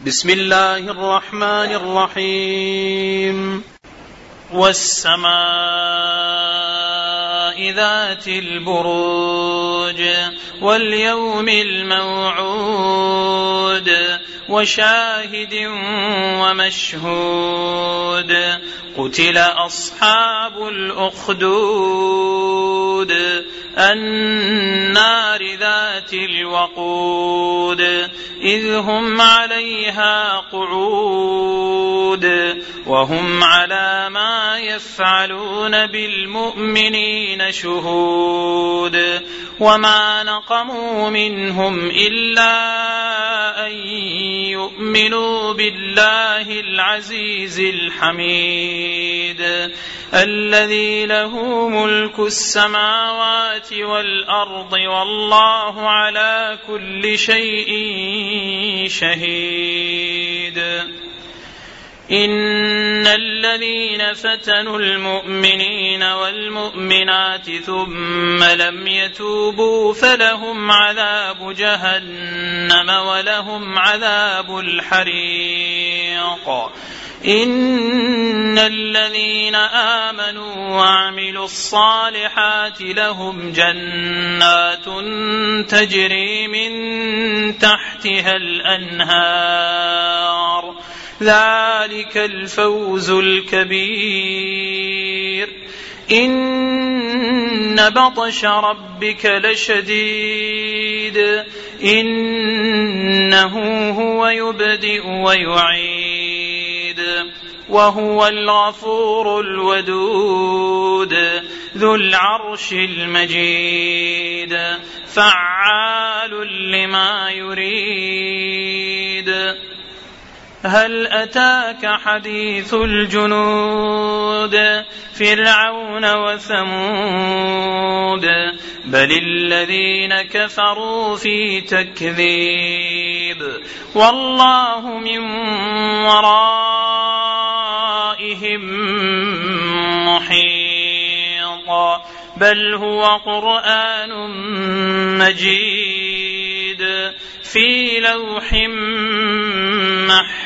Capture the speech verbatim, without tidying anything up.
بسم الله الرحمن الرحيم. والسماء ذات البروج واليوم الموعود وشاهد ومشهود قتل أصحاب الأخدود النار ذات الوقود إذ هم عليها قعود وهم على ما يفعلون بالمؤمنين شهود وما نقموا منهم إلا أن يؤمنوا بالله العزيز الحميد الذي له ملك السماوات والأرض والله على كل شيء شهيد. إن الذين فتنوا المؤمنين والمؤمنات ثم لم يتوبوا فلهم عذاب جهنم ولهم عذاب الحريق. إن الذين آمنوا وعملوا الصالحات لهم جنات تجري من تحتها الأنهار ذلك الفوز الكبير. إن بطش ربك لشديد إنه هو يبدئ ويعيد وهو الغفور الودود ذو العرش المجيد فعال لما يريد. هل أتاك حديث الجنود فرعون وثمود بل الذين كفروا في تكذيب والله من ورائهم محيط بل هو قرآن مجيد في لوح محفوظ